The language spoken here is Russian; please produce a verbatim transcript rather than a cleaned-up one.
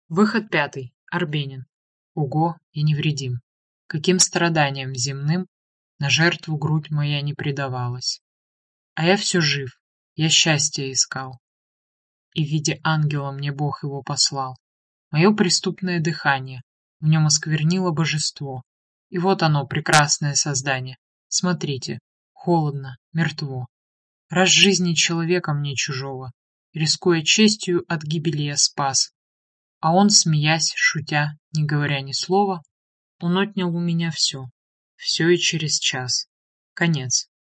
Выход пятый. Арбенин. Ого, и невредим. Каким страданиям земным на жертву грудь моя не предавалась. А я все жив, я счастья искал. И в виде ангела мне Бог его послал. Мое преступное дыхание в нем осквернило божество. И вот оно, прекрасное создание. Смотрите, холодно, мертво. Раз жизни человека мне чужого, рискуя честью, от гибели я спас. А он, смеясь, шутя, не говоря ни слова, он отнял у меня все. Все и через час. Конец.